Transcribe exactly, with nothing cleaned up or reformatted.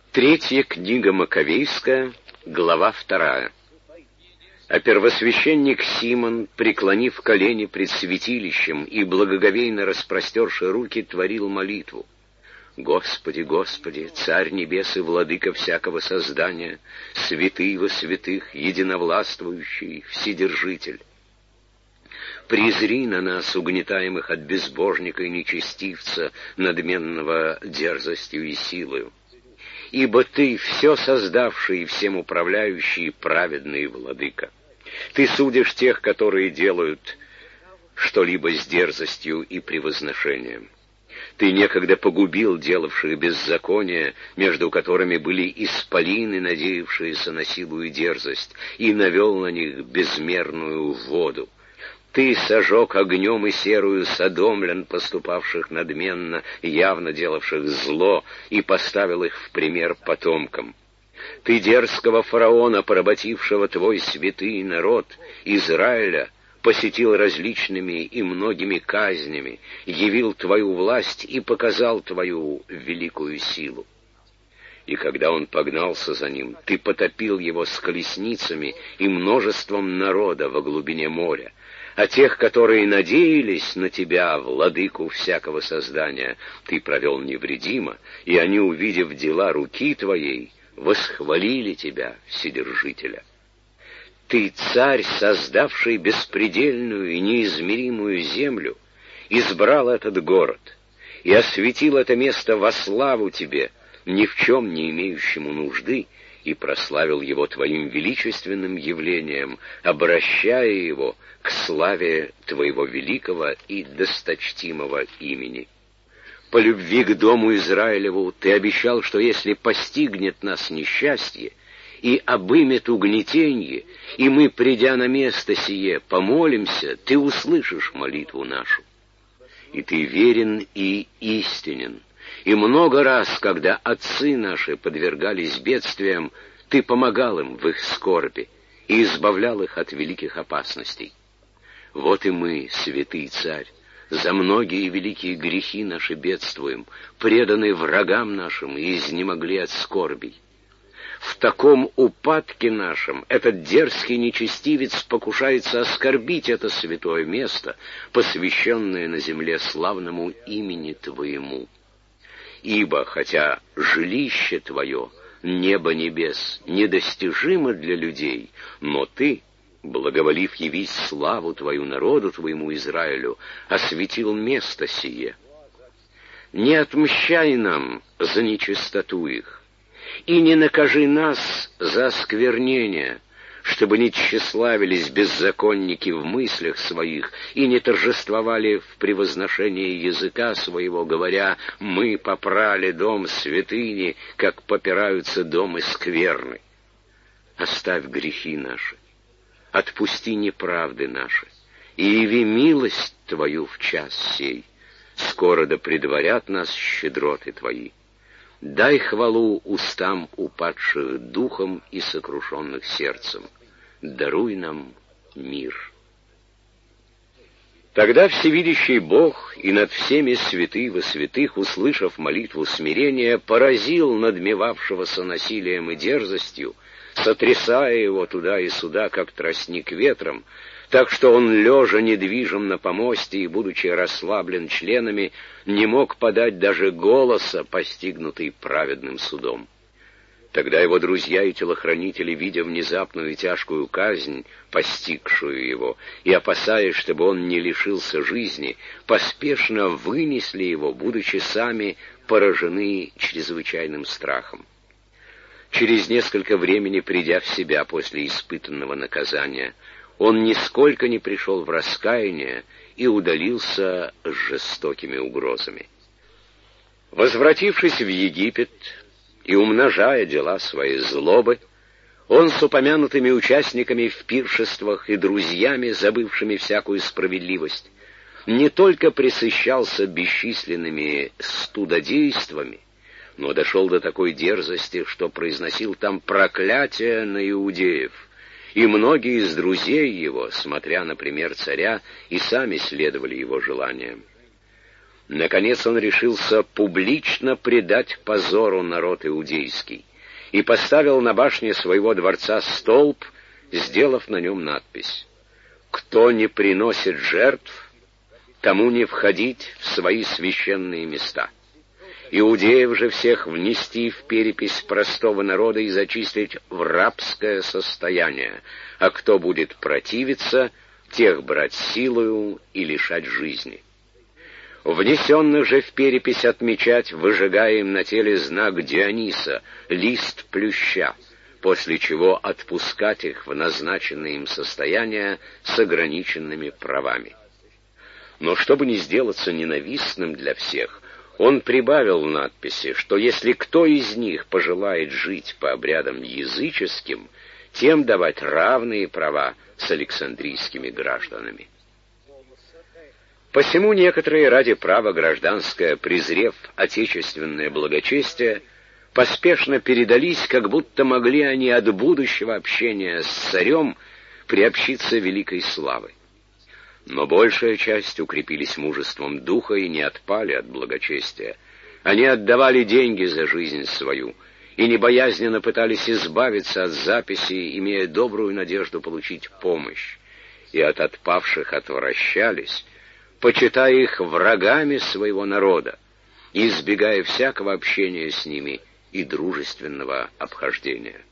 Третья книга Маковейская, глава вторая. А первосвященник Симон, преклонив колени пред святилищем и благоговейно распростерши руки, творил молитву. «Господи, Господи, Царь Небес и Владыка всякого создания, святый во святых, единовластвующий, Вседержитель, презри на нас, угнетаемых от безбожника и нечестивца, надменного дерзостью и силою. Ибо Ты, все создавший и всем управляющий, праведный Владыка. Ты судишь тех, которые делают что-либо с дерзостью и превозношением. Ты некогда погубил делавших беззаконие, между которыми были исполины, надеявшиеся на силу и дерзость, и навел на них безмерную воду. Ты сожег огнем и серую содомлян, поступавших надменно, явно делавших зло, и поставил их в пример потомкам. Ты дерзкого фараона, поработившего твой святый народ, Израиля, посетил различными и многими казнями, явил твою власть и показал твою великую силу. И когда он погнался за ним, ты потопил его с колесницами и множеством народа во глубине моря. А тех, которые надеялись на тебя, владыку всякого создания, ты провел невредимо, и они, увидев дела руки твоей, восхвалили тебя, Вседержителя. Ты, царь, создавший беспредельную и неизмеримую землю, избрал этот город и осветил это место во славу тебе, ни в чем не имеющему нужды, и прославил его твоим величественным явлением, обращая его к славе твоего великого и досточтимого имени. По любви к дому Израилеву ты обещал, что если постигнет нас несчастье и обымет угнетенье, и мы, придя на место сие, помолимся, ты услышишь молитву нашу. И ты верен и истинен. И много раз, когда отцы наши подвергались бедствиям, ты помогал им в их скорби и избавлял их от великих опасностей. Вот и мы, святый царь, за многие великие грехи наши бедствуем, преданы врагам нашим и изнемогли от скорбей. В таком упадке нашем этот дерзкий нечестивец покушается оскорбить это святое место, посвященное на земле славному имени Твоему. Ибо, хотя жилище Твое, небо небес, недостижимо для людей, но Ты, благоволив явить славу Твою народу Твоему Израилю, осветил место сие. Не отмщай нам за нечистоту их, и не накажи нас за осквернение, чтобы не тщеславились беззаконники в мыслях своих и не торжествовали в превозношении языка своего, говоря: «Мы попрали дом святыни, как попираются домы скверны». Оставь грехи наши, отпусти неправды наши, и яви милость Твою в час сей. Скоро да предварят нас щедроты Твои. Дай хвалу устам упадших духом и сокрушенных сердцем. Даруй нам мир. Тогда всевидящий Бог и над всеми святый во святых, услышав молитву смирения, поразил надмевавшегося насилием и дерзостью, сотрясая его туда и сюда, как тростник ветром, так что он, лежа недвижим на помосте и будучи расслаблен членами, не мог подать даже голоса, постигнутый праведным судом. Тогда его друзья и телохранители, видя внезапную и тяжкую казнь, постигшую его, и опасаясь, чтобы он не лишился жизни, поспешно вынесли его, будучи сами поражены чрезвычайным страхом. Через несколько времени, придя в себя после испытанного наказания, он нисколько не пришел в раскаяние и удалился с жестокими угрозами. Возвратившись в Египет и умножая дела своей злобы, он с упомянутыми участниками в пиршествах и друзьями, забывшими всякую справедливость, не только пресыщался бесчисленными студодействами, но дошел до такой дерзости, что произносил там проклятия на иудеев, и многие из друзей его, смотря на пример царя, и сами следовали его желаниям. Наконец он решился публично предать позору народ иудейский и поставил на башне своего дворца столб, сделав на нем надпись: «Кто не приносит жертв, тому не входить в свои священные места. Иудеев же всех внести в перепись простого народа и зачислить в рабское состояние, а кто будет противиться, тех брать силою и лишать жизни. Внесенных же в перепись отмечать, выжигая им на теле знак Диониса, лист плюща, после чего отпускать их в назначенное им состояние с ограниченными правами». Но чтобы не сделаться ненавистным для всех, он прибавил в надписи, что если кто из них пожелает жить по обрядам языческим, тем давать равные права с александрийскими гражданами. Посему некоторые ради права гражданское, презрев отечественное благочестие, поспешно передались, как будто могли они от будущего общения с царем приобщиться великой славы. Но большая часть укрепились мужеством духа и не отпали от благочестия. Они отдавали деньги за жизнь свою и небоязненно пытались избавиться от записей, имея добрую надежду получить помощь, и от отпавших отвращались, почитая их врагами своего народа, избегая всякого общения с ними и дружественного обхождения.